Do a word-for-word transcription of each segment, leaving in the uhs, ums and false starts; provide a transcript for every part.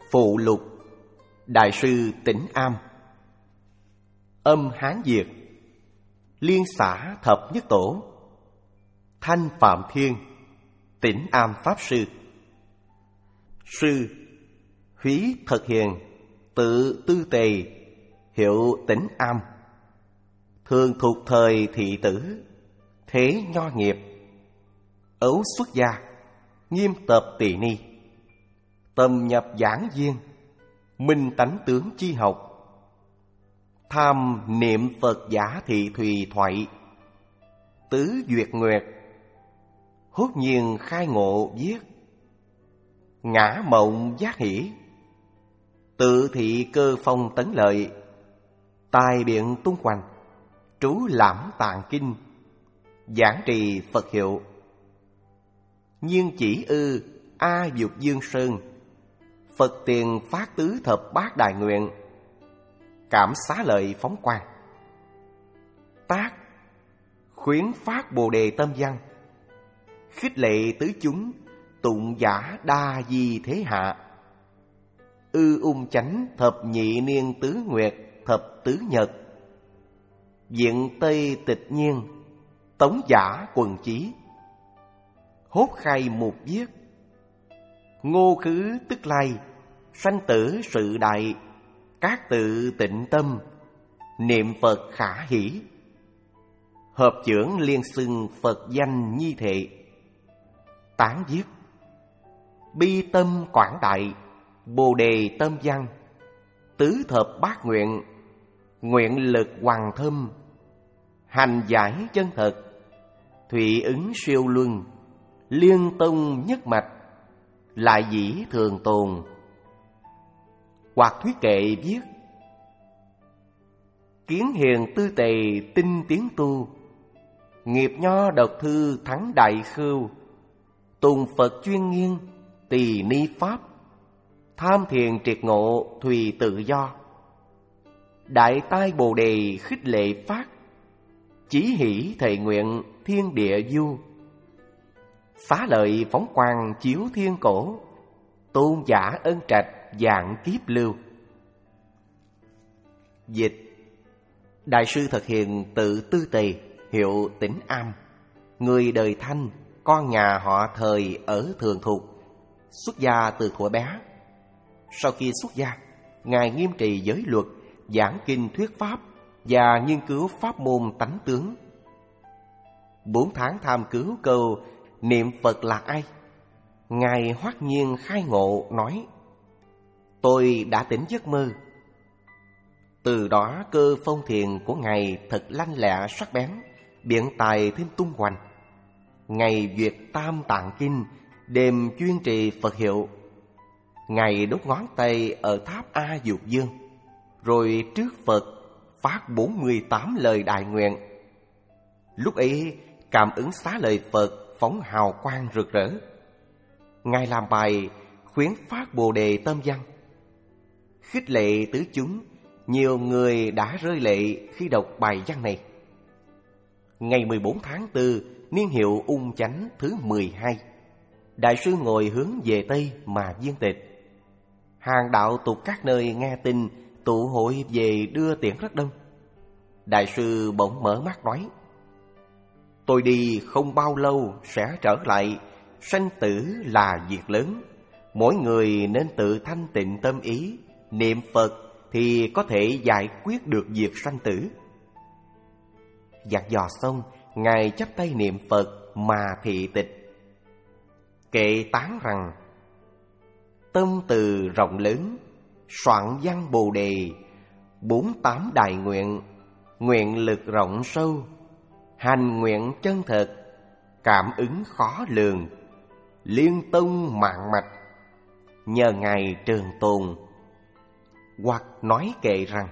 Phụ lục Đại sư Tĩnh Am. Âm Hán Việt. Liên xã Thập Nhất Tổ. Thanh Phạm Thiên, Tĩnh Am Pháp Sư. Sư Húy Thật Hiền, tự Tư Tề, hiệu Tĩnh Am. Thường thuộc thời thị tử, thế nho nghiệp. Ấu xuất gia, nghiêm tập tỳ ni. Tâm nhập giảng viên, minh tánh tướng chi học. Tham niệm Phật giả thị thùy thoại. Tứ duyệt nguyệt, hốt nhiên khai ngộ viết. Ngã mộng giác hỷ, tự thị cơ phong tấn lợi. Tài biện tung hoành, trú lãm tạng kinh. Giảng trì Phật hiệu. Nhiên chỉ ư A Dục Dương Sơn, Phật tiền phát tứ thập bát đại nguyện. Cảm xá lợi phóng quang. Tác khuyến phát Bồ Đề tâm văn, khích lệ tứ chúng, tụng giả đa di thế hạ. Ư ung chánh thập nhị niên tứ nguyệt thập tứ nhật. Diện Tây tịch nhiên, tống giả quần chí. Hốt khai mục viết. Ngô khứ tức lai, sanh tử sự đại. Các tự tịnh tâm, niệm Phật khả hỷ. Hợp chưởng liên xưng Phật danh nhi thệ. Tán viết. Bi tâm quảng đại, Bồ Đề tâm văn. Tứ thập bát nguyện, nguyện lực hoàng thâm. Hành giải chân thật, thủy ứng siêu luân. Liên tông nhất mạch, lại dĩ thường tồn. Hoặc thuyết kệ viết. Kiến hiền tư tề tinh tiến tu. Nghiệp nho độc thư thắng đại khưu. Tùng Phật chuyên nghiên, tỳ ni pháp. Tham thiền triệt ngộ, thùy tự do. Đại tai Bồ Đề khích lệ phát. Chí hỷ thệ nguyện thiên địa du. Xá lợi phóng quang chiếu thiên cổ. Tôn giả ân trạch dạng kiếp lưu. Dịch. Đại sư Thật Hiền tự Tư Tề, hiệu Tĩnh Am, người đời Thanh, con nhà họ Thời ở Thường Thục, xuất gia từ thuở bé. Sau khi xuất gia, ngài nghiêm trì giới luật, giảng kinh thuyết pháp và nghiên cứu pháp môn tánh tướng. Bốn tháng tham cứu câu niệm Phật là ai, ngài hoát nhiên khai ngộ nói: tôi đã tỉnh giấc mơ. Từ đó cơ phong thiền của ngài thật lanh lẹ sắc bén, biện tài thêm tung hoành. Ngày duyệt tam tạng kinh, đêm chuyên trì Phật hiệu. Ngài đốt ngón tay ở tháp A Dục Dương, rồi trước Phật phát bốn mươi tám lời đại nguyện. Lúc ấy cảm ứng xá lời Phật phóng hào quang rực rỡ. Ngài làm bài khuyến phát Bồ Đề tâm văn, khích lệ tứ chúng. Nhiều người đã rơi lệ khi đọc bài văn này. Ngày mười bốn tháng tư, niên hiệu Ung Chánh thứ mười hai, đại sư ngồi hướng về Tây mà viên tịch. Hàng đạo tục các nơi nghe tin tụ hội về đưa tiễn rất đông. Đại sư bỗng mở mắt nói: tôi đi không bao lâu sẽ trở lại. Sanh tử là việc lớn, mỗi người nên tự thanh tịnh tâm ý, niệm Phật thì có thể giải quyết được việc sanh tử. Dặn dò xong, ngài chắp tay niệm Phật mà thị tịch. Kệ tán rằng: tâm từ rộng lớn, soạn văn Bồ Đề. Bốn tám đại nguyện, nguyện lực rộng sâu. Hành nguyện chân thật, cảm ứng khó lường. Liên tông mạng mạch, nhờ ngài trường tồn. Hoặc nói kệ rằng: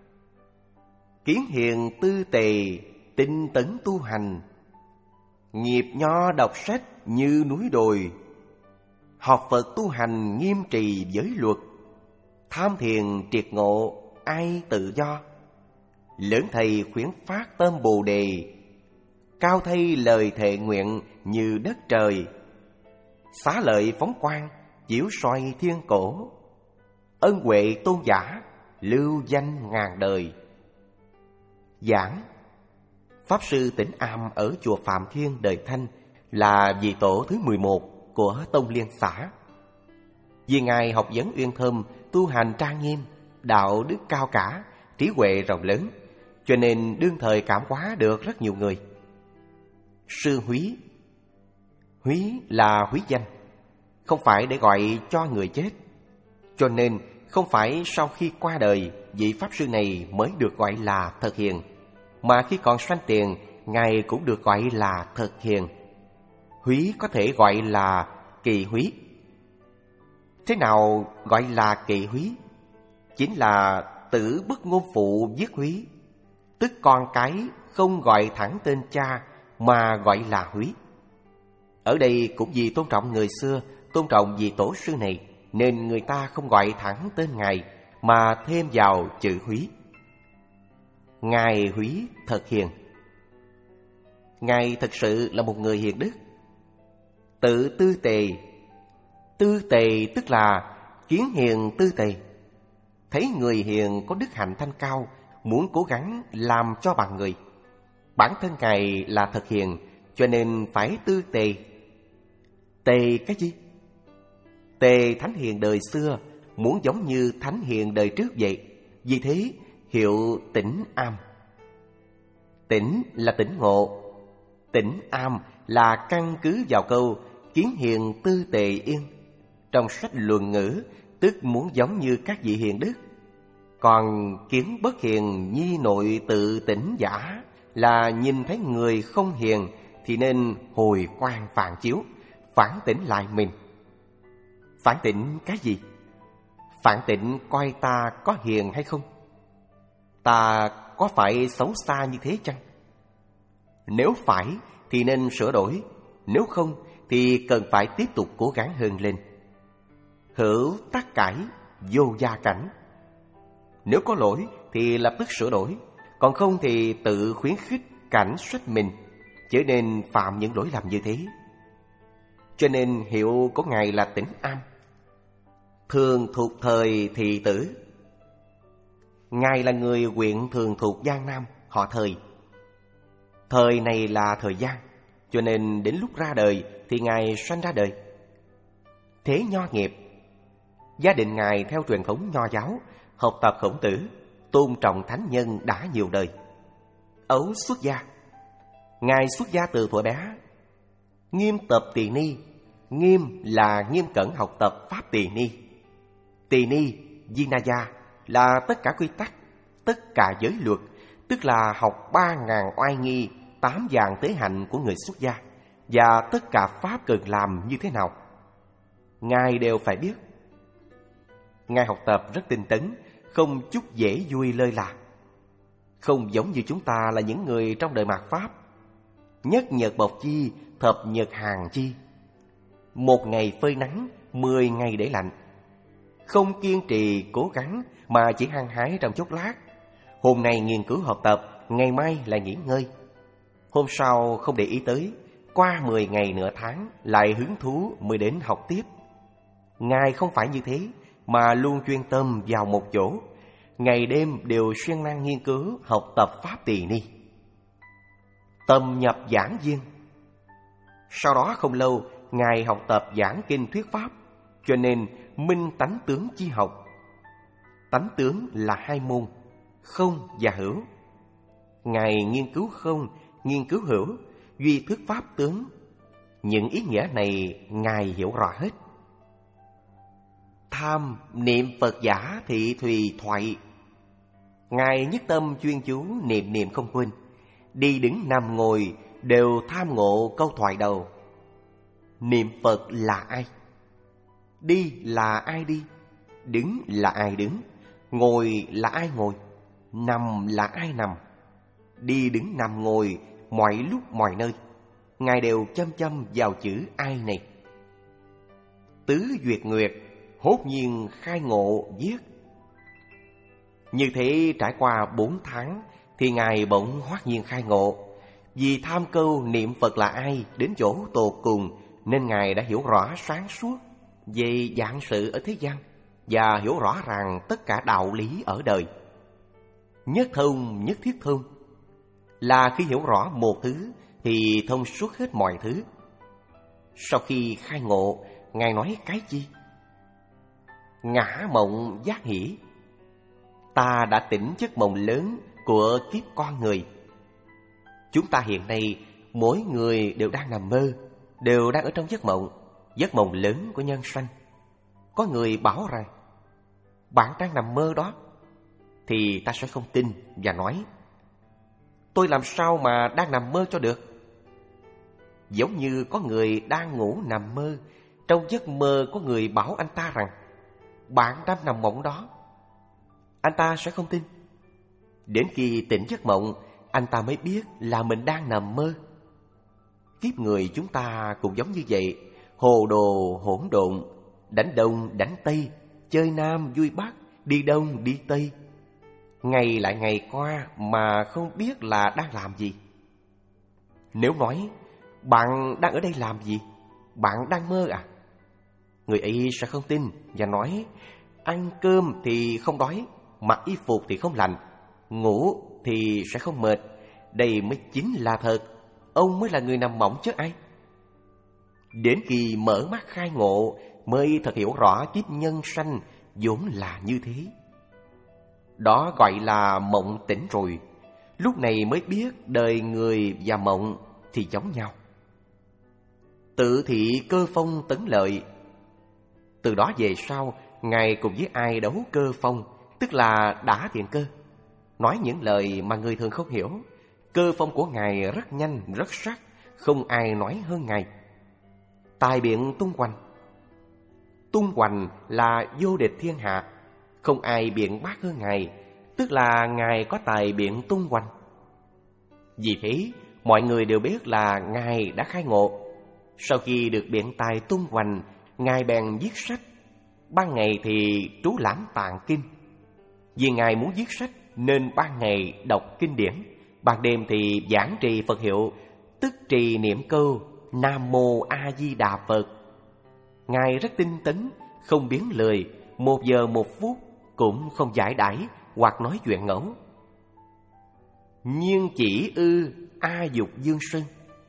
kiến hiền tư tề, tinh tấn tu hành. Nghiệp nho đọc sách như núi đồi. Học Phật tu hành nghiêm trì giới luật. Tham thiền triệt ngộ ai tự do. Lớn thầy khuyến phát tâm Bồ Đề. Cao thay lời thệ nguyện như đất trời. Xá lợi phóng quang chiếu soi thiên cổ. ân huệ tôn giả, lưu danh ngàn đời. Giảng: Pháp Sư Tĩnh Am ở chùa Phạm Thiên Đời Thanh là vị tổ thứ mười một của Tông Liên xã. Vì Ngài học vấn uyên thâm, tu hành trang nghiêm, đạo đức cao cả, trí huệ rộng lớn, cho nên đương thời cảm hóa được rất nhiều người. Sư Húy. Húy là húy danh, không phải để gọi cho người chết. Cho nên không phải sau khi qua đời, vị Pháp Sư này mới được gọi là Thật Hiền, mà khi còn sanh tiền, Ngài cũng được gọi là Thật Hiền. Húy có thể gọi là Kỳ Húy. Thế nào gọi là Kỳ Húy? Chính là tử bức ngôn phụ viết Húy, tức con cái không gọi thẳng tên cha mà gọi là Húy. Ở đây cũng vì tôn trọng người xưa, tôn trọng vị tổ sư này, nên người ta không gọi thẳng tên Ngài mà thêm vào chữ Húy. Ngài Húy Thật Hiền. Ngài thực sự là một người hiền đức. Tự tư tề. Tư tề tức là kiến hiền tư tề. Thấy người hiền có đức hạnh thanh cao, muốn cố gắng làm cho bằng người. Bản thân Ngài là Thật Hiền, cho nên phải tư tề. Tề cái gì? Tề thánh hiền đời xưa muốn giống như thánh hiền đời trước vậy, vì thế hiệu Tĩnh Am. Tĩnh là tỉnh ngộ, Tĩnh Am là căn cứ vào câu kiến hiền tư tề yên. Trong sách Luận Ngữ, tức muốn giống như các vị hiền đức. Còn kiến bất hiền nhi nội tự tỉnh giả là nhìn thấy người không hiền thì nên hồi quang phản chiếu, phản tỉnh lại mình. Phản tỉnh cái gì? Phản tỉnh coi ta có hiền hay không? Ta có phải xấu xa như thế chăng? Nếu phải thì nên sửa đổi, nếu không thì cần phải tiếp tục cố gắng hơn lên. Hữu tác cải, vô gia cảnh. Nếu có lỗi thì lập tức sửa đổi, còn không thì tự khuyến khích cảnh sách mình, chớ nên phạm những lỗi lầm như thế. Cho nên hiệu của Ngài là Tĩnh Am. Thường thuộc thời thị tử. Ngài là người huyện thường thuộc Giang Nam, họ Thời. Thời này là thời gian, cho nên đến lúc ra đời thì Ngài sanh ra đời. Thế nho nghiệp. Gia đình Ngài theo truyền thống nho giáo, học tập Khổng Tử, tôn trọng thánh nhân đã nhiều đời. Ấu xuất gia. Ngài xuất gia từ thuở bé. Nghiêm tập tỳ ni. Nghiêm là nghiêm cẩn học tập pháp tỳ ni. Tỳ ni, Vinaya là tất cả quy tắc, tất cả giới luật, tức là học ba ngàn oai nghi, tám dạng tế hạnh của người xuất gia, và tất cả pháp cần làm như thế nào. Ngài đều phải biết. Ngài học tập rất tinh tấn, không chút dễ vui lơi là. Không giống như chúng ta là những người trong đời mạt Pháp. Nhất nhật bộc chi, thập nhật hàng chi. Một ngày phơi nắng, mười ngày để lạnh. Không kiên trì cố gắng mà chỉ hăng hái trong chốc lát. Hôm nay nghiên cứu học tập, ngày mai lại nghỉ ngơi. Hôm sau không để ý tới, qua mười ngày nửa tháng lại hứng thú mới đến học tiếp. Ngài không phải như thế, mà luôn chuyên tâm vào một chỗ, ngày đêm đều siêng năng nghiên cứu học tập pháp tỳ ni. Tâm nhập giảng viên. Sau đó không lâu, Ngài học tập giảng kinh thuyết pháp, cho nên minh tánh tướng chi học. Tánh tướng là hai môn, không và hữu. Ngài nghiên cứu không, nghiên cứu hữu, duy thuyết pháp tướng. Những ý nghĩa này Ngài hiểu rõ hết. Tham niệm Phật giả thị thùy thoại. Ngài nhất tâm chuyên chú niệm niệm không quên, đi đứng nằm ngồi đều tham ngộ câu thoại đầu. Niệm Phật là ai? Đi là ai đi? Đứng là ai đứng? Ngồi là ai ngồi? Nằm là ai nằm? Đi đứng nằm ngồi mọi lúc mọi nơi, Ngài đều chăm chăm vào chữ ai này. Tứ duyệt nguyệt, hốt nhiên khai ngộ viết. Như thế trải qua bốn tháng thì Ngài bỗng hoát nhiên khai ngộ. Vì tham câu niệm Phật là ai đến chỗ tột cùng, nên Ngài đã hiểu rõ sáng suốt về dạng sự ở thế gian, và hiểu rõ ràng tất cả đạo lý ở đời. Nhất thông nhất thiết thông là khi hiểu rõ một thứ thì thông suốt hết mọi thứ. Sau khi khai ngộ, Ngài nói cái chi? Ngã mộng giác hỷ. Ta đã tỉnh giấc mộng lớn của kiếp con người. Chúng ta hiện nay, mỗi người đều đang nằm mơ, đều đang ở trong giấc mộng, giấc mộng lớn của nhân sanh. Có người bảo rằng, bạn đang nằm mơ đó, thì ta sẽ không tin và nói, tôi làm sao mà đang nằm mơ cho được? Giống như có người đang ngủ nằm mơ, trong giấc mơ có người bảo anh ta rằng, bạn đang nằm mộng đó. Anh ta sẽ không tin. Đến khi tỉnh giấc mộng, anh ta mới biết là mình đang nằm mơ. Kiếp người chúng ta cũng giống như vậy, hồ đồ hỗn độn, đánh đông đánh tây, chơi nam vui bắc, đi đông đi tây. Ngày lại ngày qua mà không biết là đang làm gì. Nếu nói, bạn đang ở đây làm gì? Bạn đang mơ à? Người ấy sẽ không tin và nói, ăn cơm thì không đói, mặc y phục thì không lạnh, ngủ thì sẽ không mệt. Đây mới chính là thật. Ông mới là người nằm mộng chứ ai. Đến khi mở mắt khai ngộ mới thật hiểu rõ kiếp nhân sanh vốn là như thế. Đó gọi là mộng tỉnh rồi. Lúc này mới biết đời người và mộng thì giống nhau. Tự thị cơ phong tấn lợi. Từ đó về sau, Ngài cùng với ai đấu cơ phong, tức là đả thiện cơ, nói những lời mà người thường không hiểu. Cơ phong của Ngài rất nhanh, rất sắc, không ai nói hơn Ngài. Tài biện tung hoành. Tung hoành là vô địch thiên hạ, không ai biện bác hơn Ngài, tức là Ngài có tài biện tung hoành. Vì thế, mọi người đều biết là Ngài đã khai ngộ. Sau khi được biện tài tung hoành, Ngài bèn viết sách. Ban ngày thì trú lãm tạng kinh. Vì Ngài muốn viết sách nên ban ngày đọc kinh điển, ban đêm thì giảng trì Phật hiệu, tức trì niệm câu Nam Mô A Di Đà Phật. Ngài rất tinh tấn, không biến lời, một giờ một phút cũng không giải đãi hoặc nói chuyện ngẫu. Nhưng chỉ ư A Dục Dương Sơn.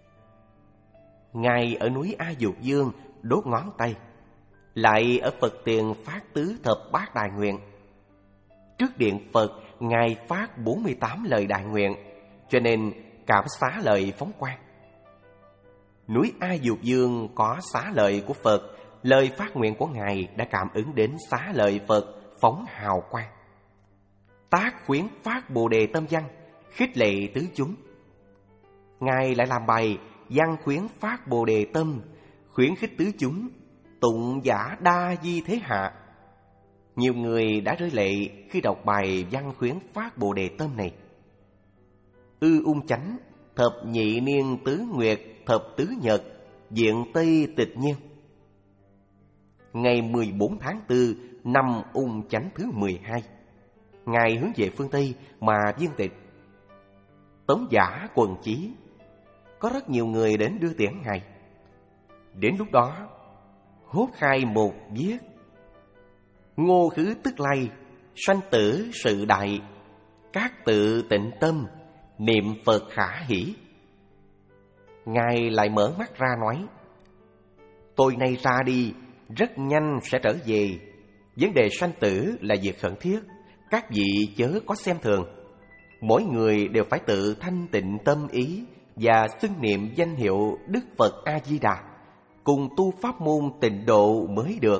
Ngài ở núi A Dục Dương đốt ngón tay, lại ở Phật tiền phát tứ thập bát đại nguyện. Trước điện Phật, Ngài phát bốn mươi tám lời đại nguyện, cho nên cảm xá lợi phóng quang. Núi A Dục Dương có xá lợi của Phật, lời phát nguyện của Ngài đã cảm ứng đến xá lợi Phật phóng hào quang. Tác khuyến phát Bồ Đề tâm văn, khích lệ tứ chúng. Ngài lại làm bài văn khuyến phát Bồ Đề tâm, khuyến khích tứ chúng, tụng giả đa di thế hạ. Nhiều người đã rơi lệ khi đọc bài văn khuyến phát Bồ Đề tâm này. Ư ung chánh, thập nhị niên tứ nguyệt, thập tứ nhật, diện Tây tịch nhiên. Ngày mười bốn tháng tư năm ung chánh thứ mười hai, Ngài hướng về phương Tây mà viên tịch. Tống giả quần chí, có rất nhiều người đến đưa tiễn Ngài. Đến lúc đó, hốt khai một viết: ngô khứ tức lay, sanh tử sự đại, các tự tịnh tâm, niệm Phật khả hỷ. Ngài lại mở mắt ra nói: tôi nay ra đi, rất nhanh sẽ trở về. Vấn đề sanh tử là việc khẩn thiết, các vị chớ có xem thường. Mỗi người đều phải tự thanh tịnh tâm ý và xưng niệm danh hiệu Đức Phật A-di-đà, cùng tu pháp môn tịnh độ mới được.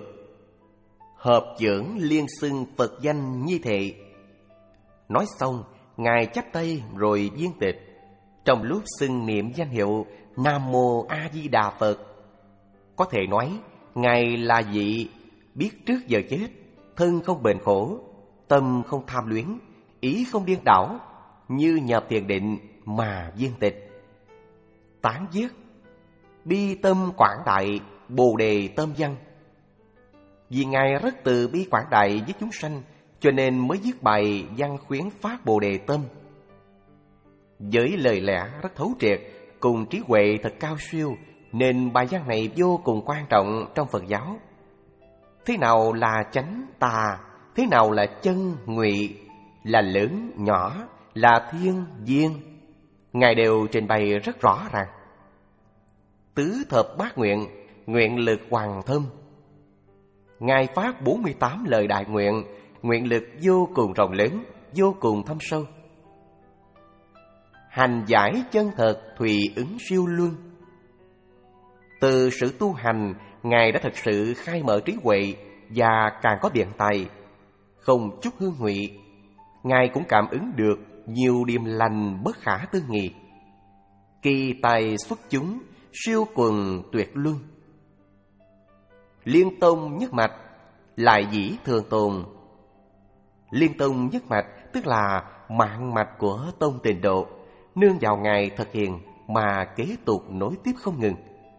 Hợp dưỡng liên xưng Phật danh như thế. Nói xong, Ngài chắp tay rồi viên tịch. Trong lúc xưng niệm danh hiệu Nam Mô A Di Đà Phật, có thể nói Ngài là vị biết trước giờ chết, thân không bệnh khổ, tâm không tham luyến, ý không điên đảo, như nhập thiền định mà viên tịch. Tán viết: bi tâm quảng đại, Bồ Đề tâm văn. Vì Ngài rất từ bi quảng đại với chúng sanh, cho nên mới viết bài văn khuyến phát Bồ Đề tâm. Với lời lẽ rất thấu triệt, cùng trí huệ thật cao siêu, nên bài văn này vô cùng quan trọng trong Phật giáo. thế nào là chánh tà, thế nào là chân ngụy, là lớn nhỏ, là thiên viên, Ngài đều trình bày rất rõ ràng. Tứ thập bát nguyện, nguyện lực hoàng thâm. Ngài phát bốn mươi tám lời đại nguyện, nguyện lực vô cùng rộng lớn, vô cùng thâm sâu. Hành giải chân thật, thùy ứng siêu luân. Từ sự tu hành, Ngài đã thực sự khai mở trí huệ và càng có biện tài, không chút hương ngụy. Ngài cũng cảm ứng được nhiều điềm lành bất khả tư nghị. Kỳ tài xuất chúng, siêu quần tuyệt luân. Liên tông nhất mạch, lại dĩ thường tồn. Liên tông nhất mạch tức là mạng mạch của tông Tịnh Độ, nương vào Ngài thực hiện mà kế tục nối tiếp không ngừng.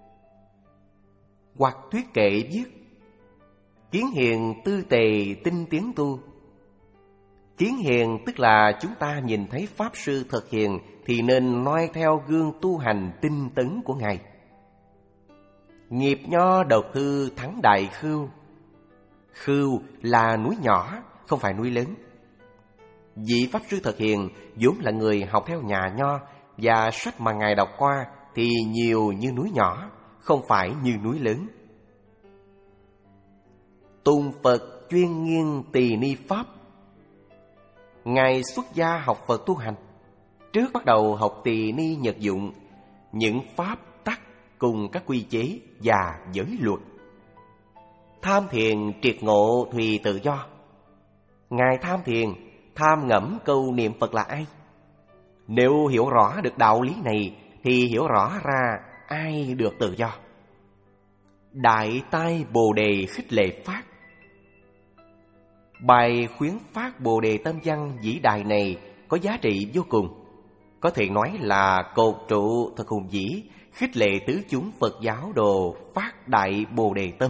Hoặc thuyết kệ viết: kiến hiền tư tề tinh tiến tu. Kiến hiền tức là chúng ta nhìn thấy Pháp Sư thực hiện thì nên noi theo gương tu hành tinh tấn của Ngài. Nghiệp nho độc hư thắng đại khưu. Khưu là núi nhỏ, không phải núi lớn. Vị Pháp Sư thực hiện vốn là người học theo nhà nho, và sách mà Ngài đọc qua thì nhiều như núi nhỏ, không phải như núi lớn. Tôn Phật chuyên nghiên tỳ ni Pháp. Ngài xuất gia học Phật tu hành. Trước bắt đầu học tỳ ni nhật dụng, những pháp tắc cùng các quy chế và giới luật. Tham thiền triệt ngộ thùy tự do. Ngài tham thiền, tham ngẫm câu niệm Phật là ai. Nếu hiểu rõ được đạo lý này thì hiểu rõ ra ai được tự do. Đại tai Bồ Đề khích lệ phát. Bài khuyến phát Bồ Đề tâm văn vĩ đại này có giá trị vô cùng, có thể nói là cột trụ thật hùng vĩ, khích lệ tứ chúng Phật giáo đồ phát đại Bồ Đề tâm.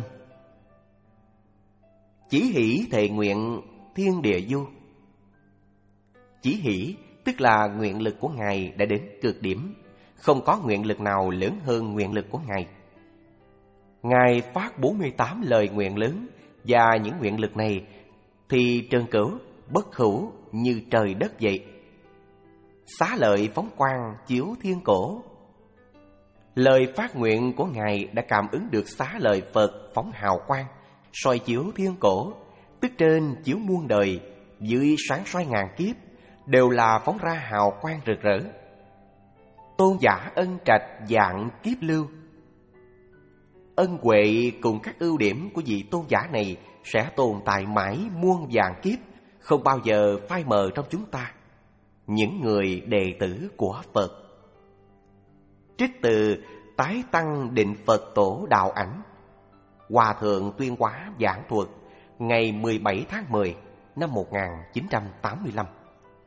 Chỉ hỷ thệ nguyện thiên địa du. Chỉ hỷ tức là nguyện lực của Ngài đã đến cực điểm, không có nguyện lực nào lớn hơn nguyện lực của Ngài. Ngài phát bốn mươi tám lời nguyện lớn, và những nguyện lực này thì trơn cửu, bất hữu như trời đất vậy. Xá lợi phóng quang chiếu thiên cổ. Lời phát nguyện của Ngài đã cảm ứng được xá lợi Phật phóng hào quang, soi chiếu thiên cổ, tức trên chiếu muôn đời, dưới sáng soi ngàn kiếp, đều là phóng ra hào quang rực rỡ. Tôn giả ân trạch dạng kiếp lưu. Ân huệ cùng các ưu điểm của vị tôn giả này sẽ tồn tại mãi muôn vạn kiếp, không bao giờ phai mờ trong chúng ta, những người đệ tử của Phật. Trích từ Tái Tăng Định Phật Tổ Đạo Ảnh, Hòa Thượng Tuyên Hóa giảng thuật ngày mười bảy tháng mười năm một nghìn chín trăm tám mươi lăm.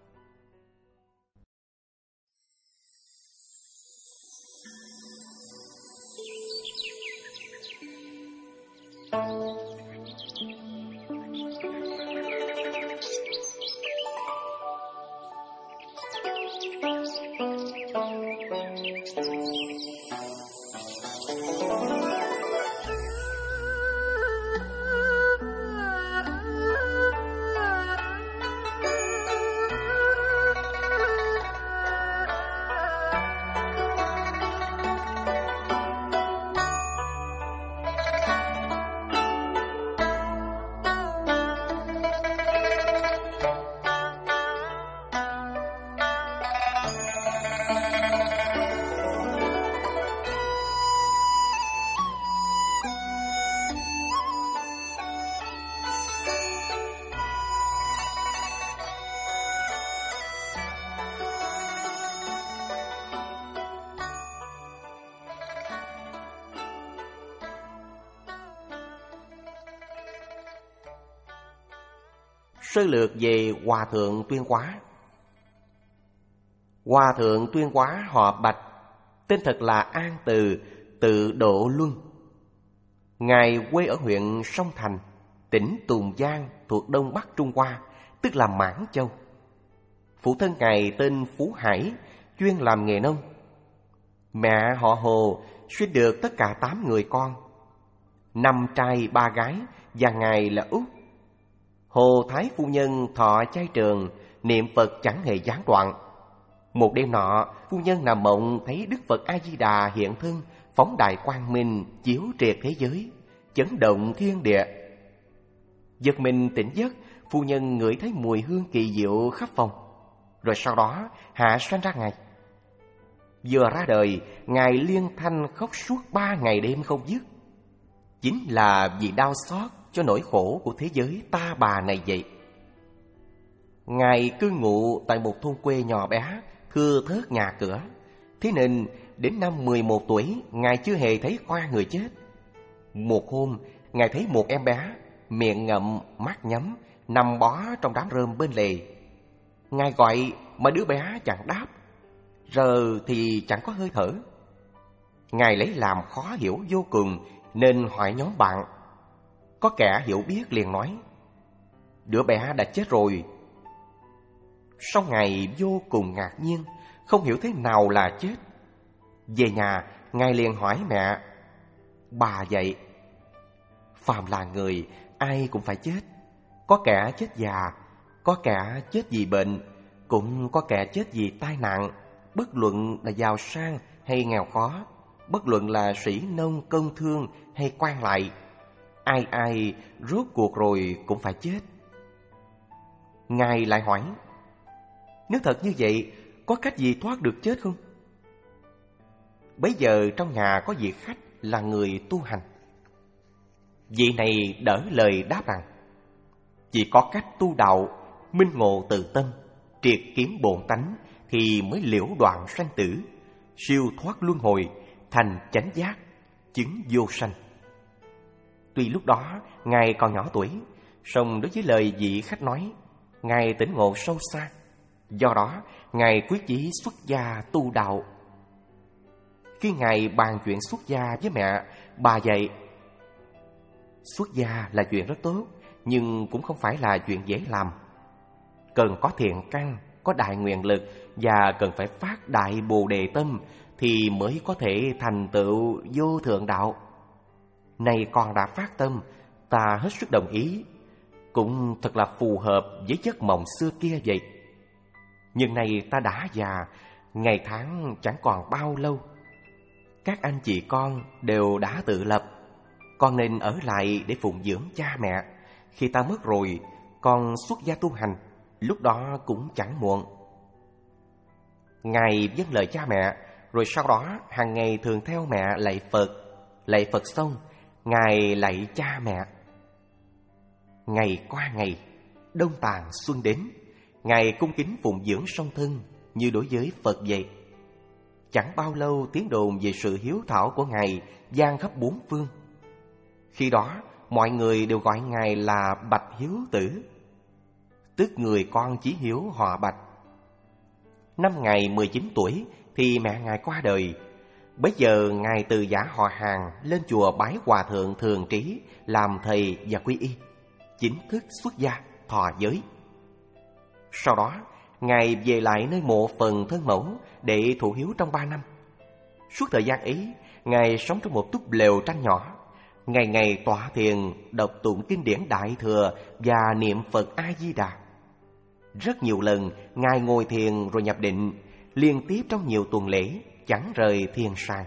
Sơ lược về Hòa Thượng Tuyên Hóa. Hòa Thượng Tuyên Hóa họ Bạch, tên thật là An Từ, tự Độ Luân. Ngài quê ở huyện Sông Thành, tỉnh Tùng Giang thuộc Đông Bắc Trung Hoa, tức là Mãn Châu. Phụ thân Ngài tên Phú Hải, chuyên làm nghề nông. Mẹ họ Hồ sinh được tất cả tám người con. năm trai ba gái, và ngài là út. Hồ Thái phu nhân thọ chay trường, niệm Phật chẳng hề gián đoạn. Một đêm nọ, phu nhân nằm mộng thấy Đức Phật A Di Đà hiện thân, phóng đại quang minh chiếu triệt thế giới, chấn động thiên địa. Giật mình tỉnh giấc, phu nhân ngửi thấy mùi hương kỳ diệu khắp phòng, rồi sau đó hạ sanh ra ngài. Vừa ra đời, ngài liên thanh khóc suốt ba ngày đêm không dứt, chính là vì đau xót cho nỗi khổ của thế giới ta bà này vậy. Ngài cư ngụ tại một thôn quê nhỏ bé, thưa thớt nhà cửa. Thế nên đến năm mười một tuổi, ngài chưa hề thấy qua người chết. Một hôm, ngài thấy một em bé, miệng ngậm, mắt nhắm, nằm bó trong đám rơm bên lề. Ngài gọi mà đứa bé chẳng đáp, giờ thì chẳng có hơi thở. Ngài lấy làm khó hiểu vô cùng, nên hỏi nhóm bạn. Có kẻ hiểu biết liền nói: đứa bé đã chết rồi. Sau Ngài vô cùng ngạc nhiên, không hiểu thế nào là chết. Về nhà, Ngài liền hỏi mẹ: bà vậy, phàm là người, ai cũng phải chết. Có kẻ chết già, có kẻ chết vì bệnh, cũng có kẻ chết vì tai nạn. Bất luận là giàu sang hay nghèo khó, bất luận là sĩ nông công thương hay quan lại, ai ai rốt cuộc rồi cũng phải chết. Ngài lại hỏi: nếu thật như vậy, có cách gì thoát được chết không? Bấy giờ trong nhà có vị khách là người tu hành. Vị này đỡ lời đáp rằng: chỉ có cách tu đạo, minh ngộ tự tâm, triệt kiếm bổn tánh, thì mới liễu đoạn sanh tử, siêu thoát luân hồi, thành chánh giác, chứng vô sanh. Tuy lúc đó Ngài còn nhỏ tuổi, song đối với lời vị khách nói, Ngài tỉnh ngộ sâu xa. Do đó Ngài quyết chí xuất gia tu đạo. Khi Ngài bàn chuyện xuất gia với mẹ, bà dạy: xuất gia là chuyện rất tốt, nhưng cũng không phải là chuyện dễ làm. Cần có thiện căn, có đại nguyện lực, và cần phải phát đại bồ đề tâm, thì mới có thể thành tựu vô thượng đạo. Này con đã phát tâm, ta hết sức đồng ý, cũng thật là phù hợp với giấc mộng xưa kia vậy. Nhưng nay ta đã già, ngày tháng chẳng còn bao lâu. Các anh chị con đều đã tự lập, con nên ở lại để phụng dưỡng cha mẹ. Khi ta mất rồi, con xuất gia tu hành, lúc đó cũng chẳng muộn. Ngài vâng lời cha mẹ, rồi sau đó hàng ngày thường theo mẹ lạy Phật. Lạy Phật xong, Ngài lạy cha mẹ. Ngày qua ngày, đông tàn xuân đến, Ngài cung kính phụng dưỡng song thân như đối với Phật vậy. Chẳng bao lâu tiếng đồn về sự hiếu thảo của Ngài vang khắp bốn phương. Khi đó mọi người đều gọi Ngài là Bạch Hiếu Tử, tức người con chí hiếu họ Bạch. Năm Ngài mười chín tuổi thì mẹ Ngài qua đời. Bấy giờ Ngài từ giả họ Hàng lên chùa bái Hòa Thượng Thường Trí làm thầy và quy y, chính thức xuất gia thọ giới. Sau đó Ngài về lại nơi mộ phần thân mẫu để thụ hiếu trong ba năm. Suốt thời gian ấy, Ngài sống trong một túp lều tranh nhỏ, ngày ngày tọa thiền, đọc tụng kinh điển Đại Thừa và niệm Phật A Di Đà. Rất nhiều lần Ngài ngồi thiền rồi nhập định, liên tiếp trong nhiều tuần lễ, chẳng rời thiền sàng.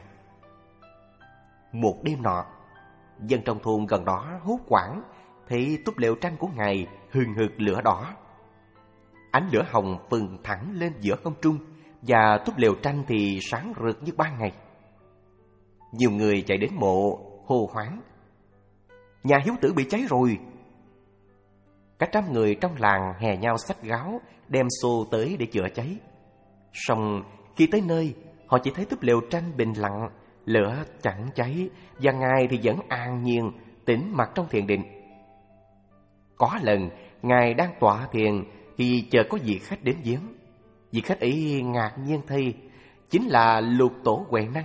Một đêm nọ, dân trong thôn gần đó hốt hoảng thấy túp lều tranh của Ngài hừng hực lửa đỏ. Ánh lửa hồng phừng thẳng lên giữa không trung, và túp lều tranh thì sáng rực như ban ngày. Nhiều người chạy đến mộ hô hoáng: nhà hiếu tử bị cháy rồi! Cả trăm người trong làng hè nhau xách gáo đem xô tới để chữa cháy. Song khi tới nơi, họ chỉ thấy túp lều tranh bình lặng, lửa chẳng cháy, và Ngài thì vẫn an nhiên tĩnh mặc trong thiền định. Có lần Ngài đang tọa thiền thì chợt có vị khách đến viếng. Vị khách ấy ngạc nhiên thay, chính là Lục Tổ Huệ Năng.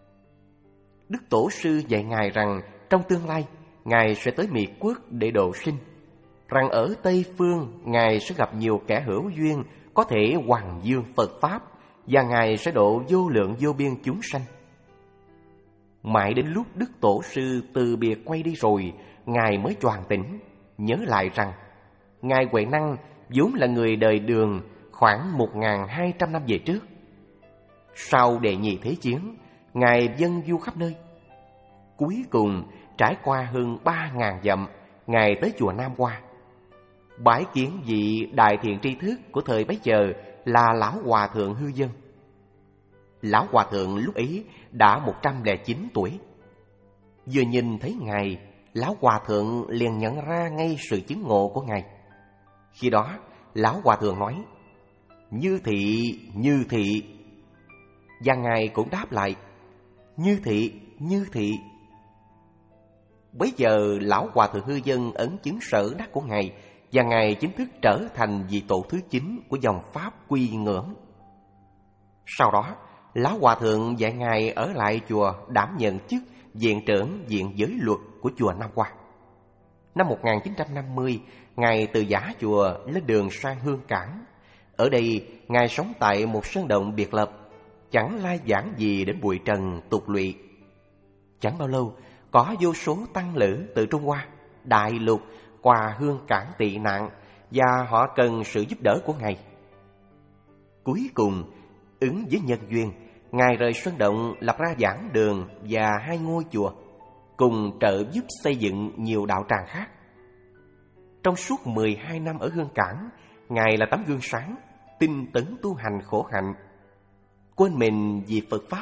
Đức Tổ sư dạy Ngài rằng trong tương lai Ngài sẽ tới Mỹ Quốc để độ sinh, rằng ở Tây Phương Ngài sẽ gặp nhiều kẻ hữu duyên có thể hoằng dương Phật Pháp, và Ngài sẽ độ vô lượng vô biên chúng sanh. Mãi đến lúc Đức Tổ sư từ biệt quay đi rồi, Ngài mới choàng tỉnh, nhớ lại rằng Ngài Huệ Năng vốn là người đời Đường khoảng một nghìn hai trăm năm về trước. Sau đệ nhị thế chiến, Ngài vân du khắp nơi. Cuối cùng trải qua hơn ba nghìn dặm, Ngài tới chùa Nam Hoa. Bái kiến vị đại thiện tri thức của thời bấy giờ là Lão Hòa Thượng Hư Dân. Lão Hòa Thượng lúc ấy đã một trăm lẻ chín tuổi. Vừa nhìn thấy Ngài, Lão Hòa Thượng liền nhận ra ngay sự chứng ngộ của Ngài. Khi đó, Lão Hòa Thượng nói: "Như thị, như thị." Và Ngài cũng đáp lại: "Như thị, như thị." Bấy giờ Lão Hòa Thượng Hư Dân ấn chứng sở đắc của Ngài, và Ngài chính thức trở thành vị tổ thứ chín của dòng Pháp Quy Ngưỡng. Sau đó, Lão Hòa Thượng dạy Ngài ở lại chùa đảm nhận chức viện trưởng viện giới luật của chùa Nam Hoa. Năm một nghìn chín trăm năm mươi, Ngài từ giả chùa lên đường sang Hương Cảng. Ở đây, Ngài sống tại một sơn động biệt lập, chẳng lai giảng gì đến bụi trần tục lụy. Chẳng bao lâu, có vô số tăng lữ từ Trung Hoa, Đại Lục qua Hương Cảng tị nạn, và họ cần sự giúp đỡ của Ngài. Cuối cùng, ứng với nhân duyên, Ngài rời sơn động lập ra giảng đường và hai ngôi chùa, cùng trợ giúp xây dựng nhiều đạo tràng khác. Trong suốt mười hai năm ở Hương Cảng, Ngài là tấm gương sáng, tinh tấn tu hành khổ hạnh, quên mình vì Phật Pháp.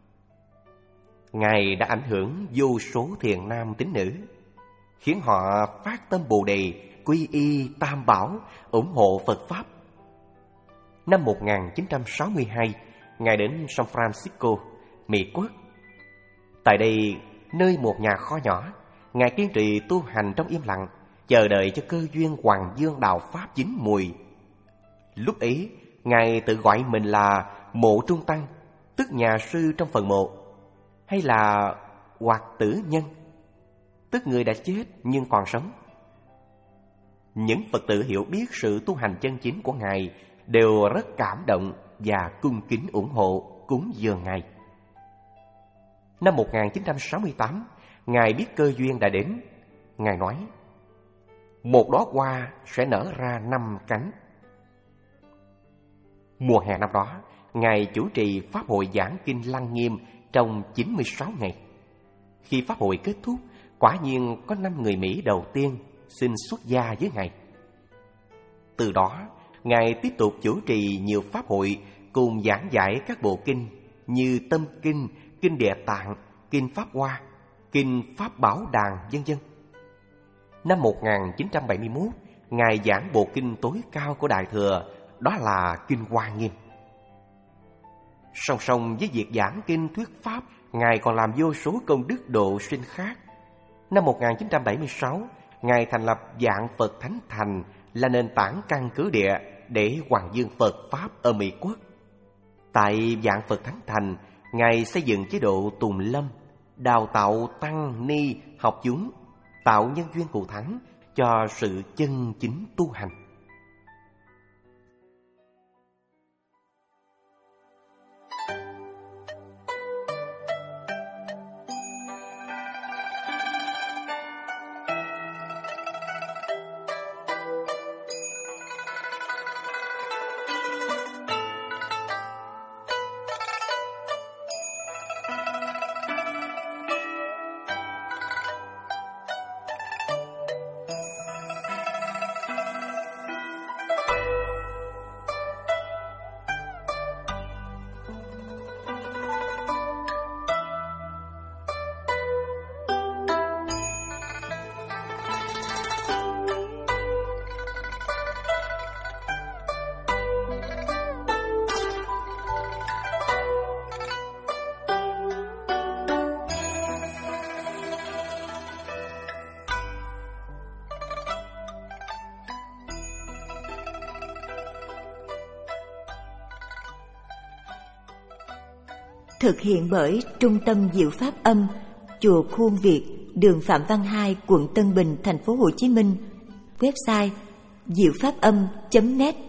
Ngài đã ảnh hưởng vô số thiện nam tín nữ, khiến họ phát tâm Bồ Đề, quy y Tam Bảo, ủng hộ Phật Pháp. Năm một nghìn chín trăm sáu mươi hai, Ngài đến San Francisco, Mỹ Quốc. Tại đây, nơi một nhà kho nhỏ, Ngài kiên trì tu hành trong im lặng, chờ đợi cho cơ duyên Hoàng Dương đạo Pháp chín mùi. Lúc ấy, Ngài tự gọi mình là Mộ Trung Tăng, tức nhà sư trong phần mộ, hay là Hoạt Tử Nhân, tức người đã chết nhưng còn sống. Những Phật tử hiểu biết sự tu hành chân chính của Ngài đều rất cảm động và cung kính ủng hộ, cúng dường Ngài. Năm một nghìn chín trăm sáu mươi tám, Ngài biết cơ duyên đã đến. Ngài nói: "Một đóa hoa sẽ nở ra năm cánh." Mùa hè năm đó, Ngài chủ trì Pháp hội giảng kinh Lăng Nghiêm trong chín mươi sáu ngày. Khi Pháp hội kết thúc, quả nhiên có năm người Mỹ đầu tiên xin xuất gia với Ngài. Từ đó, Ngài tiếp tục chủ trì nhiều Pháp hội cùng giảng giải các bộ kinh như Tâm Kinh, Kinh Địa Tạng, Kinh Pháp Hoa, Kinh Pháp Bảo Đàn, vân vân. Năm một nghìn chín trăm bảy mươi mốt, Ngài giảng bộ kinh tối cao của Đại Thừa, đó là Kinh Hoa Nghiêm. Song song với việc giảng kinh thuyết Pháp, Ngài còn làm vô số công đức độ sinh khác. Năm một nghìn chín trăm bảy mươi sáu, Ngài thành lập Vạn Phật Thánh Thành là nền tảng căn cứ địa để Hoàng Dương Phật Pháp ở Mỹ Quốc. Tại Vạn Phật Thánh Thành, Ngài xây dựng chế độ tùng lâm, đào tạo tăng ni học chúng, tạo nhân duyên cụ thắng cho sự chân chính tu hành. Thực hiện bởi Trung tâm Diệu Pháp Âm, Chùa Khuôn Việt, đường Phạm Văn Hai, quận Tân Bình, thành phố Hồ Chí Minh. Website diệu pháp âm chấm net.